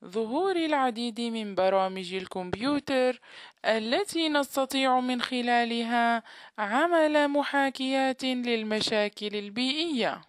ظهور العديد من برامج الكمبيوتر التي نستطيع من خلالها عمل محاكيات للمشاكل البيئية.